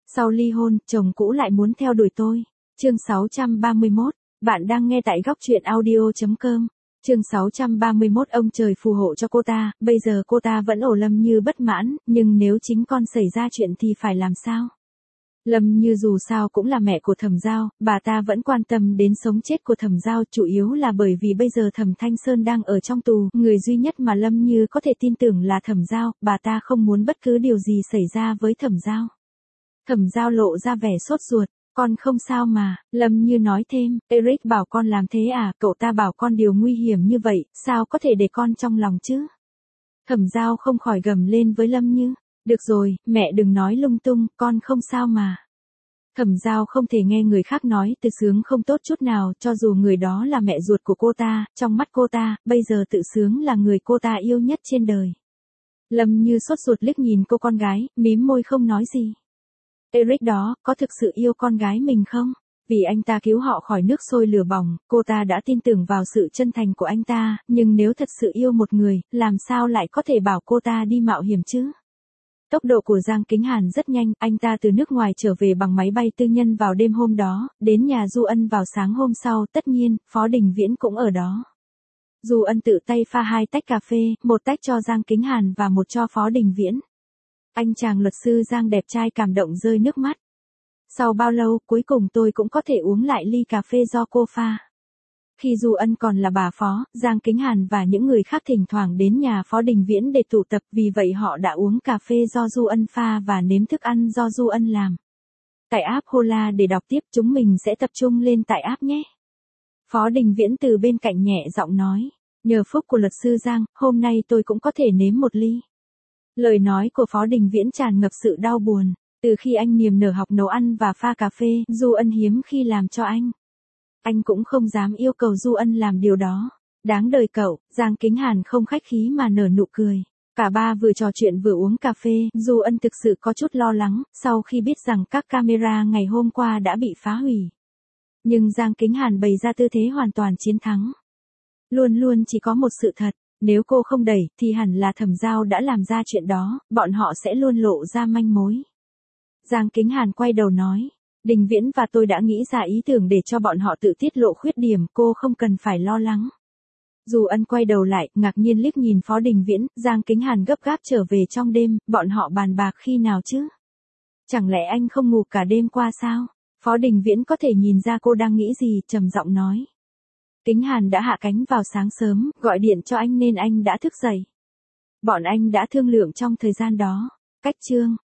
Sau ly hôn, chồng cũ lại muốn theo đuổi tôi. Chương 631, bạn đang nghe tại góc truyện audio.com. Chương 631 ông trời phù hộ cho cô ta, bây giờ cô ta vẫn ổ Lâm Như bất mãn, nhưng nếu chính con xảy ra chuyện thì phải làm sao? Lâm Như dù sao cũng là mẹ của Thẩm Giao, bà ta vẫn quan tâm đến sống chết của Thẩm Giao, chủ yếu là bởi vì bây giờ Thẩm Thanh Sơn đang ở trong tù, người duy nhất mà Lâm Như có thể tin tưởng là Thẩm Giao, bà ta không muốn bất cứ điều gì xảy ra với Thẩm Giao. Thẩm Giao lộ ra vẻ sốt ruột, con không sao mà, Lâm Như nói thêm, Eric bảo con làm thế à, cậu ta bảo con điều nguy hiểm như vậy, sao có thể để con trong lòng chứ? Thẩm Giao không khỏi gầm lên với Lâm Như, được rồi, mẹ đừng nói lung tung, con không sao mà. Thẩm Giao không thể nghe người khác nói tự sướng không tốt chút nào, cho dù người đó là mẹ ruột của cô ta, trong mắt cô ta, bây giờ tự sướng là người cô ta yêu nhất trên đời. Lâm Như sốt ruột liếc nhìn cô con gái, mím môi không nói gì. Eric đó, có thực sự yêu con gái mình không? Vì anh ta cứu họ khỏi nước sôi lửa bỏng, cô ta đã tin tưởng vào sự chân thành của anh ta, nhưng nếu thật sự yêu một người, làm sao lại có thể bảo cô ta đi mạo hiểm chứ? Tốc độ của Giang Kính Hàn rất nhanh, anh ta từ nước ngoài trở về bằng máy bay tư nhân vào đêm hôm đó, đến nhà Du Ân vào sáng hôm sau, tất nhiên, Phó Đình Viễn cũng ở đó. Du Ân tự tay pha 2 tách cà phê, một tách cho Giang Kính Hàn và một cho Phó Đình Viễn. Anh chàng luật sư Giang đẹp trai cảm động rơi nước mắt. Sau bao lâu, cuối cùng tôi cũng có thể uống lại ly cà phê do cô pha. Khi Du Ân còn là bà Phó, Giang Kính Hàn và những người khác thỉnh thoảng đến nhà Phó Đình Viễn để tụ tập, vì vậy họ đã uống cà phê do Du Ân pha và nếm thức ăn do Du Ân làm. Tải app Hola để đọc tiếp, chúng mình sẽ tập trung lên tải app nhé. Phó Đình Viễn từ bên cạnh nhẹ giọng nói, nhờ phúc của luật sư Giang, hôm nay tôi cũng có thể nếm một ly. Lời nói của Phó Đình Viễn tràn ngập sự đau buồn, từ khi anh niềm nở học nấu ăn và pha cà phê, Du Ân hiếm khi làm cho anh. Anh cũng không dám yêu cầu Du Ân làm điều đó. Đáng đời cậu, Giang Kính Hàn không khách khí mà nở nụ cười. Cả ba vừa trò chuyện vừa uống cà phê, Du Ân thực sự có chút lo lắng, sau khi biết rằng các camera ngày hôm qua đã bị phá hủy. Nhưng Giang Kính Hàn bày ra tư thế hoàn toàn chiến thắng. Luôn luôn chỉ có một sự thật, nếu cô không đẩy, thì hẳn là Thẩm Giao đã làm ra chuyện đó, bọn họ sẽ luôn lộ ra manh mối. Giang Kính Hàn quay đầu nói, Đình Viễn và tôi đã nghĩ ra ý tưởng để cho bọn họ tự tiết lộ khuyết điểm, cô không cần phải lo lắng. Du Ân quay đầu lại, ngạc nhiên liếc nhìn Phó Đình Viễn, Giang Kính Hàn gấp gáp trở về trong đêm, bọn họ bàn bạc khi nào chứ? Chẳng lẽ anh không ngủ cả đêm qua sao? Phó Đình Viễn có thể nhìn ra cô đang nghĩ gì, trầm giọng nói. Kính Hàn đã hạ cánh vào sáng sớm, gọi điện cho anh nên anh đã thức dậy. Bọn anh đã thương lượng trong thời gian đó. Cách chương.